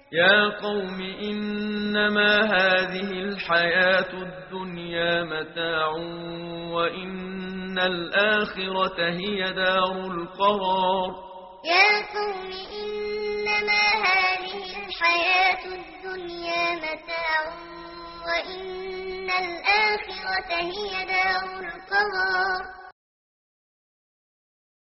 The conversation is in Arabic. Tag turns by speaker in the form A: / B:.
A: يا قوم إنما هذه الحياة الدنيا متاع وإن الآخرة هي دار القرار.
B: يا قوم إنما هذه الحياة الدنيا متاع وإن الآخرة هي دار القرار.